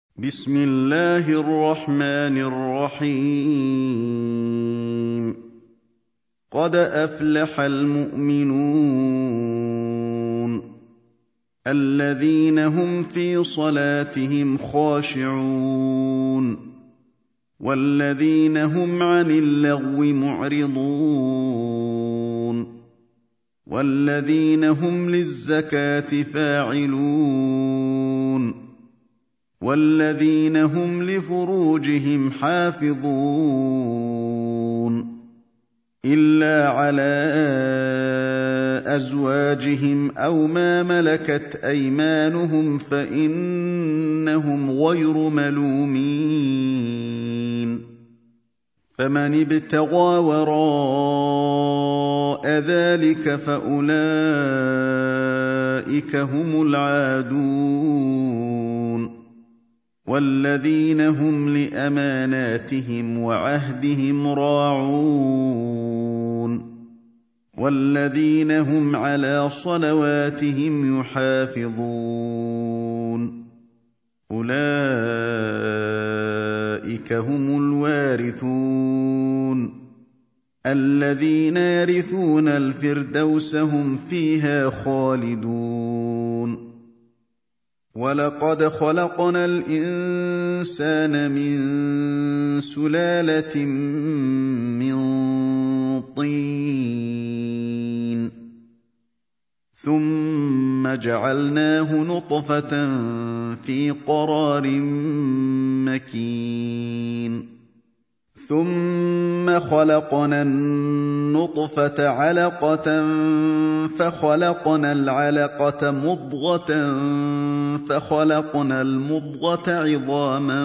بسم الله الرحمن الرحيم قد أفلح المؤمنون الذين هم في صلاتهم خاشعون والذين هم عن اللغو معرضون والذين هم للزكاة فاعلون والذين هم لفروجهم حافظون إلا على أزواجهم أو ما ملكت أيمانهم فإنهم غير ملومين فمن ابتغى وراء ذلك فأولئك هم العادون والذين هم لأماناتهم وعهدهم راعون والذين هم على صلواتهم يحافظون أولئك هم الوارثون الذين يرثون الفردوس هم فيها خالدون وَلَقَدْ خَلَقْنَا الْإِنسَانَ مِن سُلَالَةٍ مِّن طِينٍ ثُمَّ جَعَلْنَاهُ نُطْفَةً فِي قَرَارٍ مَّكِينٍ ثُمَّ خَلَقْنَا النُّطْفَةَ عَلَقَةً فَخَلَقْنَا الْعَلَقَةَ مُضْغَةً فَخَلَقْنَا الْمُضْغَةَ عِظَامًا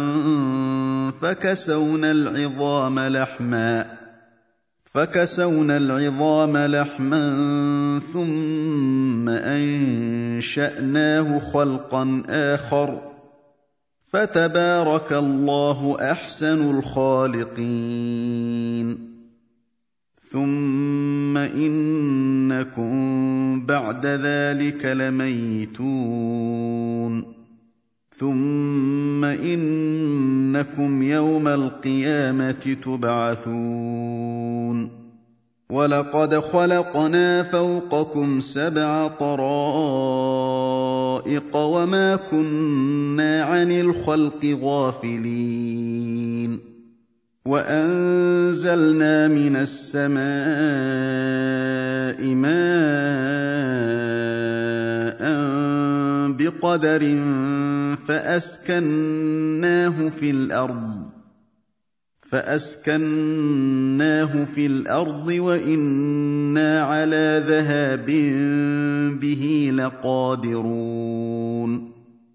فَكَسَوْنَا الْعِظَامَ لَحْمًا ثُمَّ أَنشَأْنَاهُ خَلْقًا آخَرَ فَتَبَارَكَ اللَّهُ أَحْسَنُ الْخَالِقِينَ ثُمَّ إِنَّكُم بَعْدَ ذَٰلِكَ لَمَيِّتُونَ ثُمَّ إِنَّكُمْ يَوْمَ الْقِيَامَةِ تُبْعَثُونَ وَلَقَدْ خَلَقْنَا فَوْقَكُمْ 7 طَرَائِقَ وَمَا كُنَّا عَنِ الْخَلْقِ غَافِلِينَ وَأَنزَلْنَا مِنَ السَّمَاءِ مَاءً بِقَدَرٍ فَأَسْكَنَّاهُ فِي الْأَرْضِ وَإِنَّا عَلَىٰ ذَهَابٍ بِهِ لَقَادِرُونَ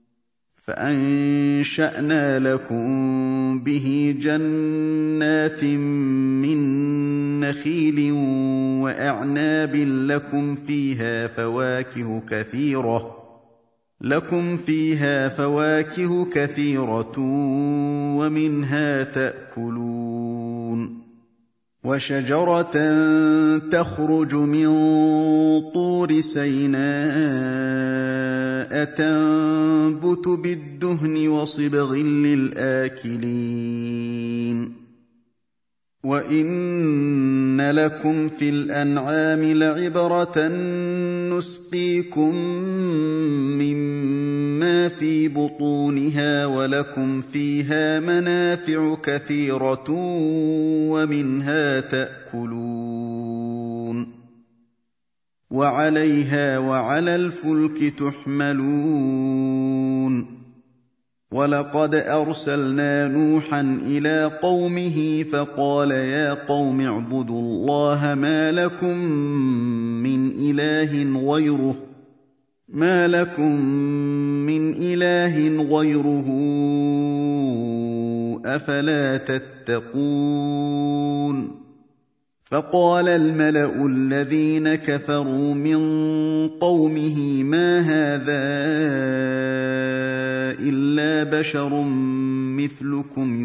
فَأَنشَأْنَا لَكُم بِهِ جَنَّاتٍ مِّن نَّخِيلٍ وَأَعْنَابٍ لَّكُمْ فِيهَا فَوَاكِهُ كَثِيرَةٌ وَمِنْهَا تَأْكُلُونَ وَشَجَرَةً تَخْرُجُ مِن طُورِ سَيْنَاءَ تَنبُتُ بِالدُّهْنِ وَصِبْغٍ لِّلْآكِلِينَ وَإِنَّ لَكُمْ فِي الْأَنْعَامِ لَعِبْرَةً نُّسْقِيكُم مِّمَّا فِي بُطُونِهَا وَلَكُمْ فِيهَا مَنَافِعُ كَثِيرَةٌ وَمِنْهَا تَأْكُلُونَ وَعَلَيْهَا وَعَلَى الْفُلْكِ تُحْمَلُونَ وَلَقَدْ أَرْسَلْنَا نُوحًا إِلَىٰ قَوْمِهِ فَقَالَ يَا قَوْمِ اعْبُدُوا اللَّهَ مَا لَكُم مِّنْ إِلَٰهٍ غَيْرُهُ أَفَلَا تَتَّقُونَ فَقَالَ الْمَلَأُ الَّذِينَ كَفَرُوا مِن قَوْمِهِ مَا هَٰذَا إِلَّا بَشَرٌ مِّثْلُكُمْ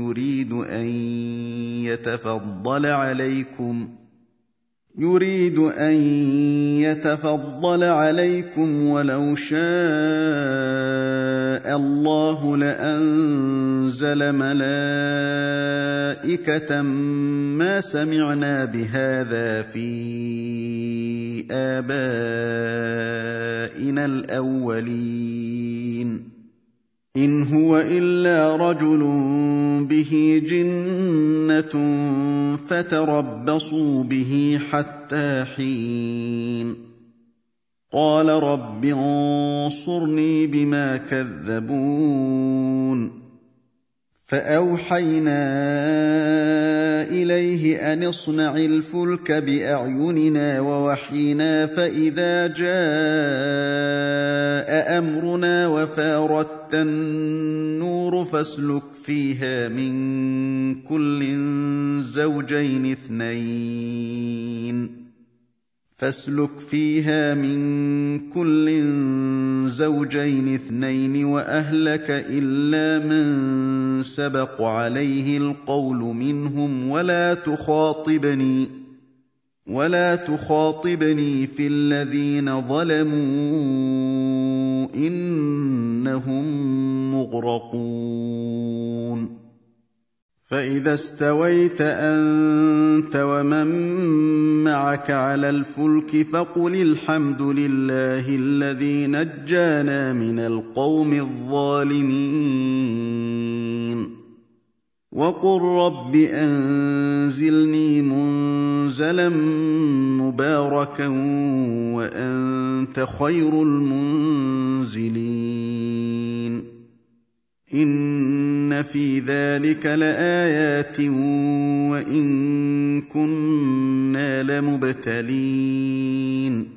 يُرِيدُ أَن يَتَفَضَّلَ عَلَيْكُمْ وَلَوْ شَاءَ اللَّهُ لَأَنزَلَ مَلَائِكَةً مَّا سَمِعْنَا بِهَٰذَا فِي آبَائِنَا الْأَوَّلِينَ إِنْ هُوَ إِلَّا رَجُلٌ بِهِ جِنَّةٌ فَتَرَبَّصُوا بِهِ حَتَّىٰ حِينٍ قَالَ رَبِّ انصُرْنِي بِمَا كَذَّبُونِ فَأَوْحَيْنَا إِلَيْهِ أَنِ اصْنَعِ الْفُلْكَ بِأَعْيُنِنَا وَوَحْيِنَا فَإِذَا جَاءَ أَمْرُنَا وَفَارَتِ النُّورُ فَاسْلُكْ فِيهَا مِن كُلٍّ زَوْجَيْنِ اثْنَيْنِ وَأَهْلَكَ إِلَّا مَن سَبَقَ عَلَيْهِ الْقَوْلُ مِنْهُمْ وَلَا تُخَاطِبْنِي فِي الَّذِينَ ظَلَمُوا إِنَّهُم مُّغْرَقُونَ فَإِذَا اسْتَوَيْتَ أَنتَ وَمَن مَّعَكَ عَلَى الْفُلْكِ فَقُلِ الْحَمْدُ لِلَّهِ الَّذِي نَجَّانَا مِنَ الْقَوْمِ الظَّالِمِينَ وَقُل رَّبِّ أَنزِلْنِي مُنزَلًا مُّبَارَكًا وَأَنتَ خَيْرُ الْمُنزِلِينَ إِنَّ فِي ذَٰلِكَ لَآيَاتٍ وَإِن كُنَّا لَمُبْتَلِينَ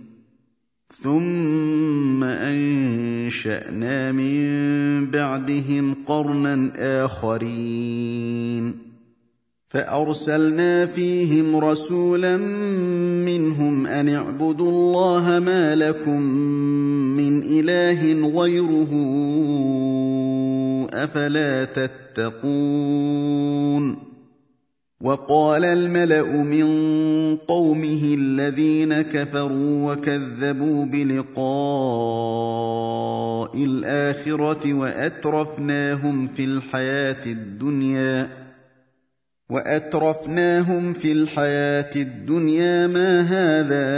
ثُمَّ أَنشَأْنَا مِن بَعْدِهِمْ قَرْنًا آخَرِينَ فَأَرْسَلْنَا فِيهِمْ رَسُولًا مِّنْهُمْ أَنِ اعْبُدُوا اللَّهَ مَا لَكُم مِّنْ إِلَٰهٍ غَيْرُهُ أَفَلَا تَتَّقُونَ وَقَالَ الْمَلَأُ مِن قَوْمِهِ الَّذِينَ كَفَرُوا وَكَذَّبُوا بِلِقَاءِ الْآخِرَةِ وَأَتْرَفْنَاهُمْ فِي الْحَيَاةِ الدُّنْيَا مَا هَٰذَا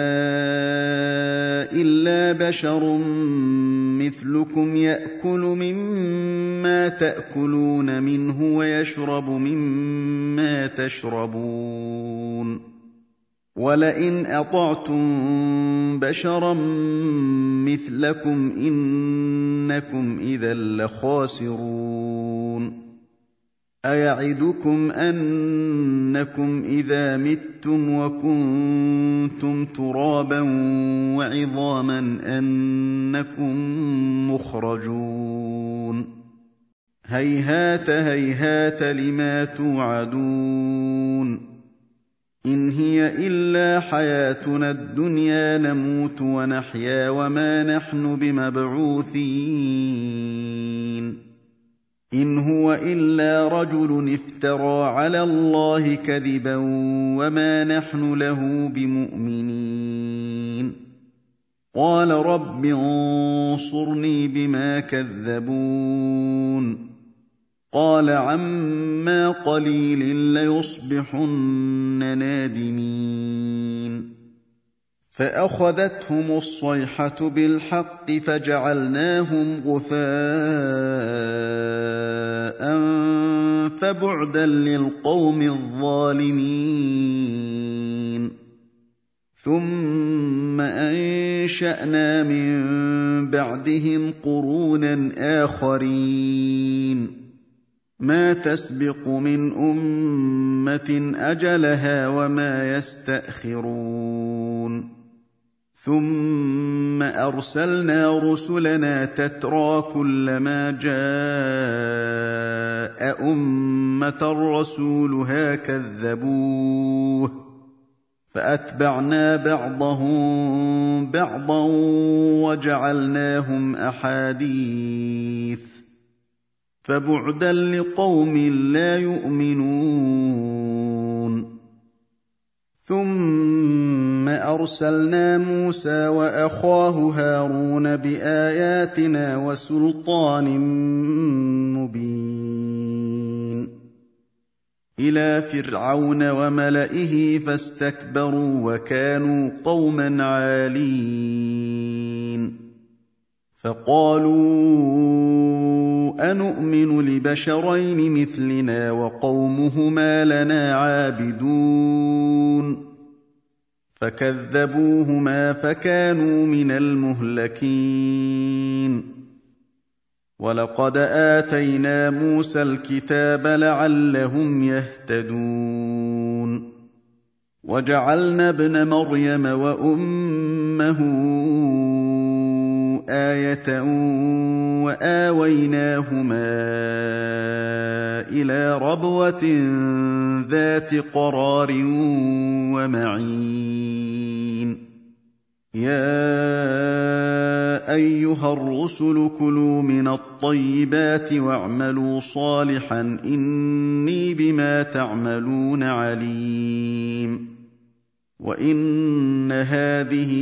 إِلَّا بَشَرٌ مِّثْلُكُمْ يَأْكُلُ مِمَّا تَأْكُلُونَ مِنْهُ وَيَشْرَبُ مِمَّا تَشْرَبُونَ وَلَئِنْ أَطَعْتُم بَشَرًا مِّثْلَكُمْ إِنَّكُمْ إِذًا لَّخَاسِرُونَ أَيَعِدُكُمْ أَنَّكُمْ إِذَا مِتُّمْ وَكُنتُمْ تُرَابًا وَعِظَامًا أَنَّكُم مُّخْرَجُونَ هَيْهَاتَ هَيْهَاتَ لِمَا تُوعَدُونَ إِنْ هِيَ إِلَّا حَيَاتُنَا الدُّنْيَا نَمُوتُ وَنَحْيَا وَمَا نَحْنُ بِمَبْعُوثِينَ إِنْ هُوَ إِلَّا رَجُلٌ افْتَرَىٰ عَلَى اللَّهِ كَذِبًا وَمَا نَحْنُ لَهُ بِمُؤْمِنِينَ قَالَ رَبِّ انصُرْنِي بِمَا كَذَّبُونِ قَالَ عَمَّا قَلِيلٍ لَّيُصْبِحُنَّ نَادِمِينَ فَأَخَذَتْهُمُ الصَّيْحَةُ بِالْحَقِّ فَجَعَلْنَاهُمْ غُثَاءً فَبُعْدًا لِّلْقَوْمِ الظَّالِمِينَ ثُمَّ أَنشَأْنَا مِن بَعْدِهِمْ قُرُونًا آخَرِينَ مَا تَسْبِقُ مِنْ أُمَّةٍ أَجَلَهَا وَمَا يَسْتَأْخِرُونَ ثُمَّ أَرْسَلْنَا رُسُلَنَا تَتْرَىٰ كُلَّمَا جَاءَ أُمَّةً رَّسُولُهَا كَذَّبُوهُ فَأَتْبَعْنَا بَعْضَهُم بَعْضًا وَجَعَلْنَاهُمْ أَحَادِيثَ فَبُعْدًا لِّقَوْمٍ لَّا يُؤْمِنُونَ ثُمَّ أرسلنا موسى وأخاه هارون بآياتنا وسلطان مبين إلى فرعون وملئه فاستكبروا وكانوا قوما عالين فقالوا أنؤمن لبشرين مثلنا وقومهما لنا عابدون فكذبوهما فكانوا من المهلكين ولقد آتينا موسى الكتاب لعلهم يهتدون وجعلنا ابن مريم وأمه آية وآويناهما إلى ربوة ذات قرار ومعين يا أيها الرسل كلوا من الطيبات واعملوا صالحا إني بما تعملون عليم وإن هذه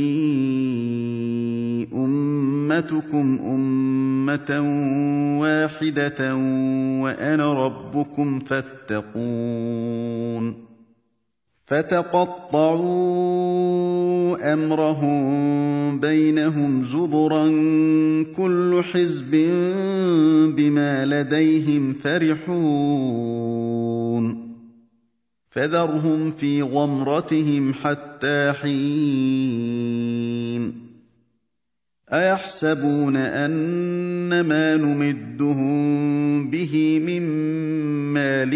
أمتكم أمة واحدة وأنا ربكم فاتقون فتقطعوا أمرهم بينهم زبرا كل حزب بما لديهم فرحون فذرهم في غمرتهم حتى حين أيحسبون أن ما نمدهم به من مال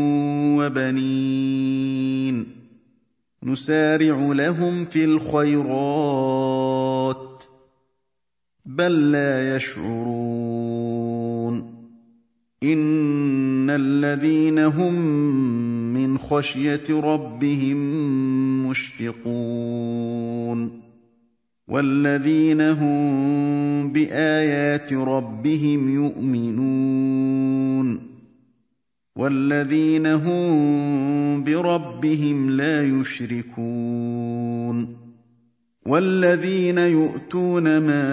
وبنين نسارع لهم في الخيرات بل لا يشعرون إن الذين هم من خشية ربهم مشفقون والذين هم بآيات ربهم يؤمنون والذين هم بربهم لا يشركون والذين يؤتون ما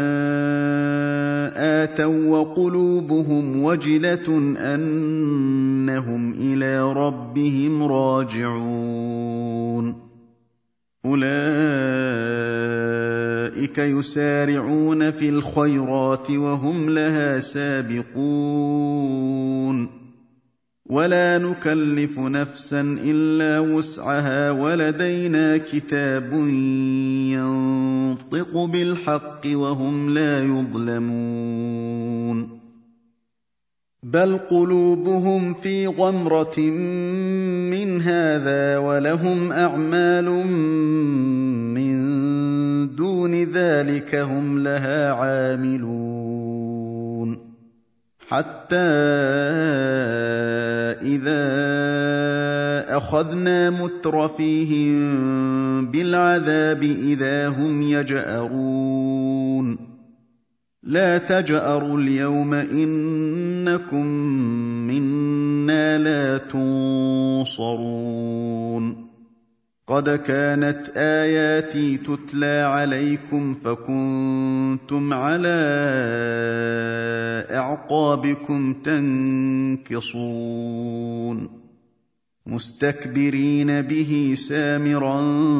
آتوا وقلوبهم وجلة أنهم إلى ربهم راجعون أولئك يسارعون في الخيرات وهم لها سابقون ولا نكلف نفسا إلا وسعها ولدينا كتاب ينطق بالحق وهم لا يظلمون بل قلوبهم في غمرة من هذا ولهم أعمال من دون ذلك هم لها عاملون حتى إذا أخذنا مترفيهم بالعذاب إذا هم يجأرون لا تجأروا اليوم إنكم منا لا تنصرون قد كانت آياتي تتلى عليكم فكنتم على أعقابكم تنكصون مستكبرين به سامرا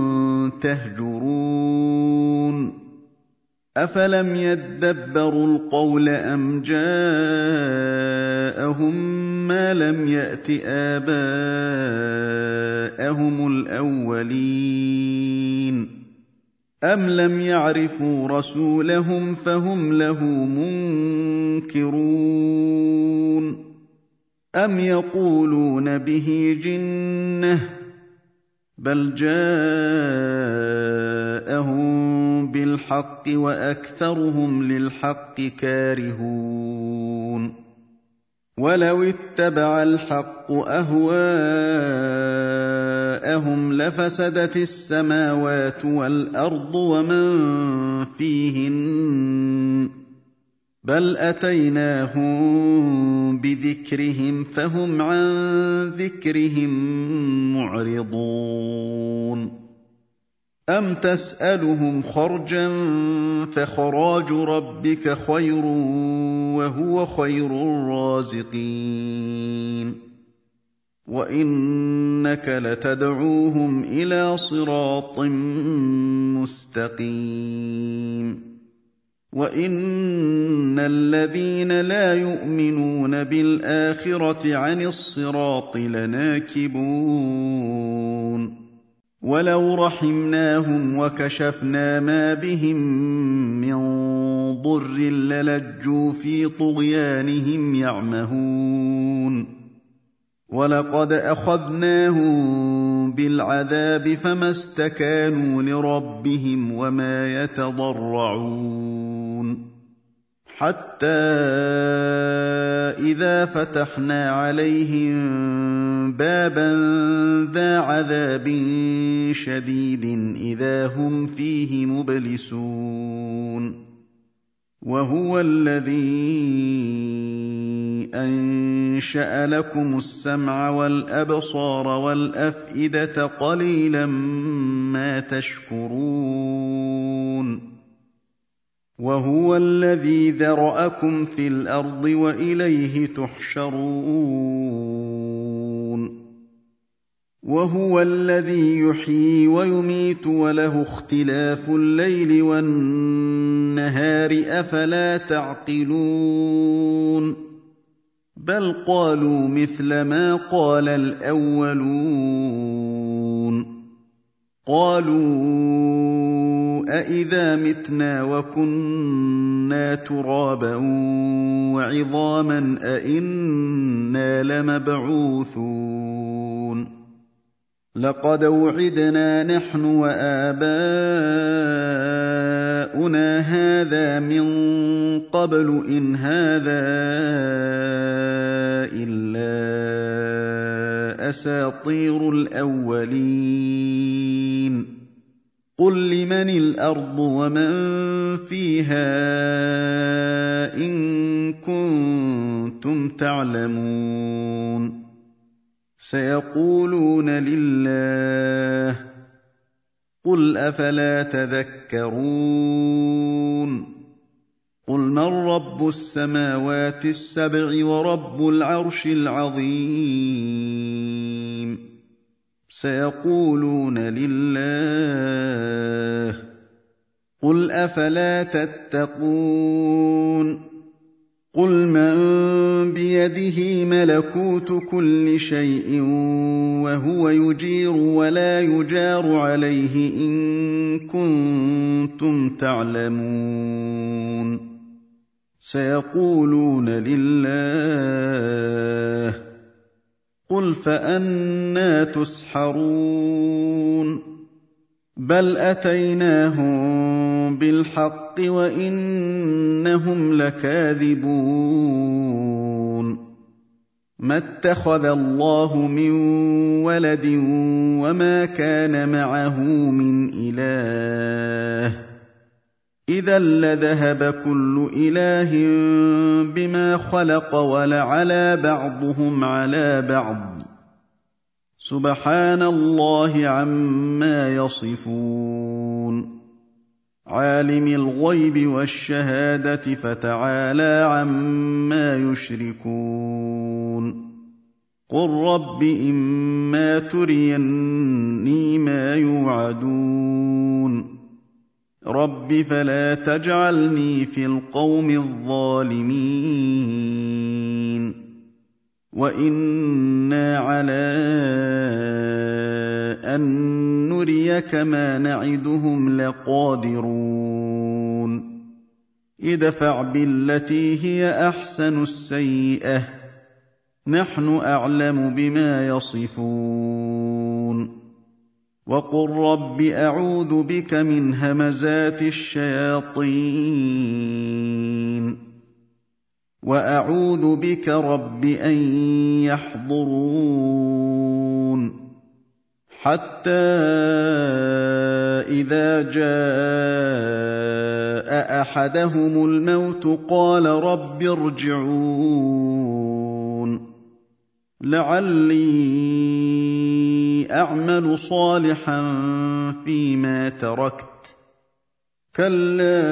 تهجرون أفلم يدبروا القول أم جاءهم ما لم يأت آباءهم الأولين أم لم يعرفوا رسولهم فهم له منكرون أم يقولون به جنة بل جاءهم بالحق وأكثرهم للحق كارهون ولو اتبع الحق أهواءهم لفسدت السماوات والأرض ومن فيهن بل أتيناهم بذكرهم فهم عن ذكرهم معرضون أَمْ تَسْأَلُهُمْ خَرْجًا فَخَرَاجُ رَبِّكَ خَيْرٌ وَهُوَ خَيْرُ الرَّازِقِينَ وَإِنَّكَ لَتَدْعُوهُمْ إِلَىٰ صِرَاطٍ مُّسْتَقِيمٍ وَإِنَّ الَّذِينَ لَا يُؤْمِنُونَ بِالْآخِرَةِ عَنِ الصِّرَاطِ لَنَاكِبُونَ وَلَوْ رَحِمْنَاهُمْ وَكَشَفْنَا مَا بِهِم مِّن ضُرٍّ لَّلَجُّوا فِي طُغْيَانِهِمْ يَعْمَهُونَ وَلَقَدْ أَخَذْنَاهُم بِالْعَذَابِ فَمَا اسْتَكَانُوا لِرَبِّهِمْ وَمَا يَتَضَرَّعُونَ حَتَّىٰ إِذَا فَتَحْنَا عَلَيْهِم بَابًا ذَا عَذَابٍ شَدِيدٍ إِذَا هُمْ فِيهِ مُبْلِسُونَ وَهُوَ الَّذِي أَنشَأَ لَكُمُ السَّمْعَ وَالْأَبْصَارَ وَالْأَفْئِدَةَ قَلِيلًا مَّا تَشْكُرُونَ وَهُوَ الَّذِي ذَرَأَكُمْ فِي الْأَرْضِ وَإِلَيْهِ تُحْشَرُونَ وَهُوَ الَّذِي يُحْيِي وَيُمِيتُ وَلَهُ اخْتِلَافُ اللَّيْلِ وَالنَّهَارِ ۚ أَفَلَا تَعْقِلُونَ بَلْ قَالُوا مِثْلَ مَا قَالَ الْأَوَّلُونَ قَالُوا أَإِذَا مِتْنَا وَكُنَّا تُرَابًا وَعِظَامًا أَإِنَّا لَمَبْعُوثُونَ لَقَدْ وُعِدْنَا نَحْنُ وَآبَاؤُنَا هَٰذَا مِن قَبْلُ إِنْ هَٰذَا إِلَّا أَسَاطِيرُ الْأَوَّلِينَ قُل لِّمَنِ الْأَرْضُ وَمَن فِيهَا إِن كُنتُمْ تَعْلَمُونَ سَيَقُولُونَ لِلَّهِ قُلْ أَفَلَا تَذَكَّرُونَ قُلْ مَن رَّبُّ السَّمَاوَاتِ السَّبْعِ وَرَبُّ الْعَرْشِ الْعَظِيمِ سَيَقُولُونَ لِلَّهِ قُلْ أَفَلَا تَتَّقُونَ قُلْ مَن بِيَدِهِ مَلَكُوتُ كُلِّ شَيْءٍ وَهُوَ يُجِيرُ وَلَا يُجَارُ عَلَيْهِ إِن كُنتُمْ تَعْلَمُونَ سَيَقُولُونَ لِلَّهِ قُلْ فَأَنَّىٰ تُسْحَرُونَ بَلْ أَتَيْنَاهُم بِالْحَقِّ وَإِنَّهُمْ لَكَاذِبُونَ مَا اتَّخَذَ اللَّهُ مِن وَلَدٍ وَمَا كَانَ مَعَهُ مِنْ إِلَٰهٍ ۚ إِذًا لَّذَهَبَ كُلُّ إِلَٰهٍ بِمَا خَلَقَ وَلَعَلَا بَعْضُهُمْ عَلَىٰ بَعْضٍ ۚ سُبْحَانَ اللَّهِ عَمَّا يَصِفُونَ عَالِمِ الْغَيْبِ وَالشَّهَادَةِ فَتَعَالَىٰ عَمَّا يُشْرِكُونَ قُل رَّبِّ إِمَّا تُرِيَنِّي مَا يُوعَدُونَ رَبِّ فَلَا تَجْعَلْنِي فِي الْقَوْمِ الظَّالِمِينَ وَإِنَّا عَلَىٰ أَن نُّرِيَكَ مَا نَعِدُهُمْ لَقَادِرُونَ ادْفَعْ بِالَّتِي هِيَ أَحْسَنُ السَّيِّئَةَ ۚ نَحْنُ أَعْلَمُ بِمَا يَصِفُونَ وَقُل رَّبِّ أَعُوذُ بِكَ مِنْ هَمَزَاتِ الشَّيَاطِينِ وَأَعُوذُ بِكَ رَبِّ أَن يَحْضُرُونِ حَتَّىٰ إِذَا جَاءَ أَحَدَهُمُ الْمَوْتُ قَالَ رَبِّ ارْجِعُونِ لَعَلِّي أعمل صالحا فيما تركت كلا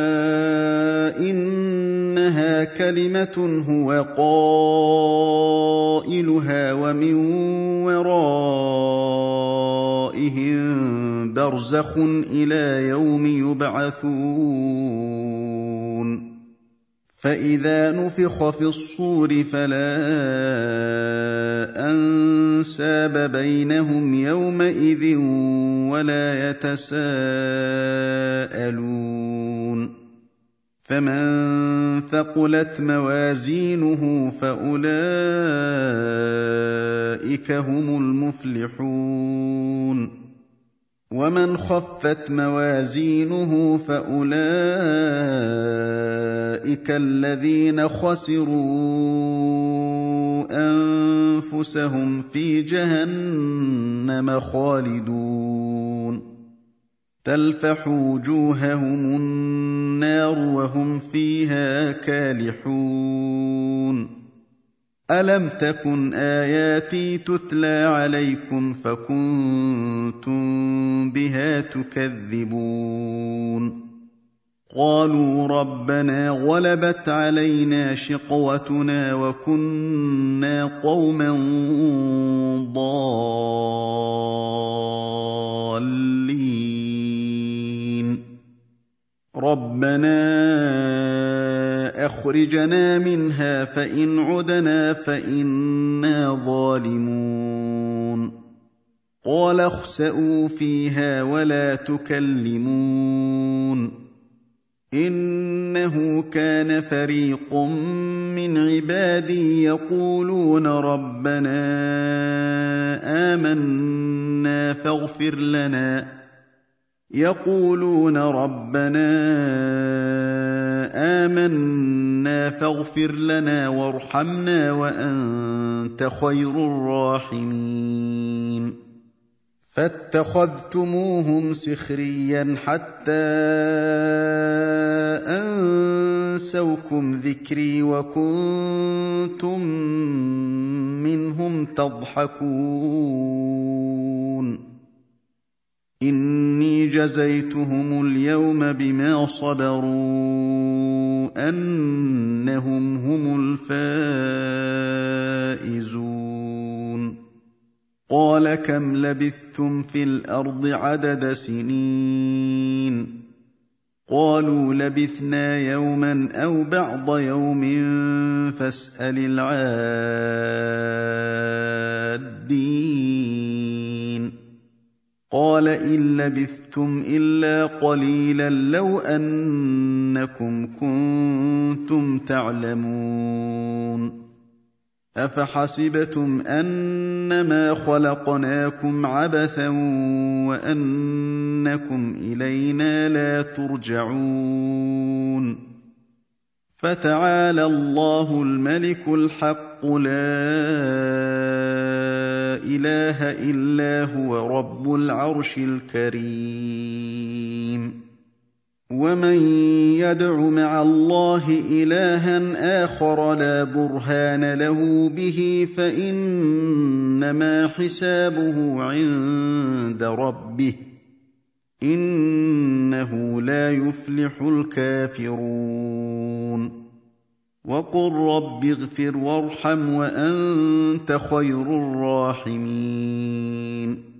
إنها كلمة هو قائلها ومن ورائهم برزخ إلى يوم يبعثون فإذا نفخ في الصور فلا أنساب بينهم يومئذ ولا يتساءلون فمن ثقلت موازينه فأولئك هم المفلحون ومن خفت موازينه فأولئك الذين خسروا أنفسهم في جهنم خالدون تلفح وجوههم النار وهم فيها كالحون ألم تكن آياتي تتلى عليكم فكنتم بها تكذبون قالوا ربنا غلبت علينا شقوتنا وكنا قوما ضالين ربنا أخرجنا منها فإن عدنا فإنا ظالمون قال اخسئوا فيها ولا تكلمون إنه كان فريق من عبادي يقولون ربنا آمنا فاغفر لنا وارحمنا وأنت خير الراحمين فاتخذتموهم سخريا حتى أنسوكم ذكري وكنتم منهم تضحكون إني جزيتهم اليوم بما صبروا أنهم هم الفائزون قال كم لبثتم في الأرض عدد سنين قالوا لبثنا يوما أو بعض يوم فاسأل العادين قال إن لبثتم إلا قليلا لو أنكم كنتم تعلمون أفحسبتم أنما خلقناكم عبثا وأنكم إلينا لا ترجعون فتعالى الله الملك الحق لا إله إلا هو رب العرش الكريم ومن يدع مع الله إلها آخر لا برهان له به فإنما حسابه عند ربه إنه لا يفلح الكافرون وقل رب اغفر وارحم وأنت خير الراحمين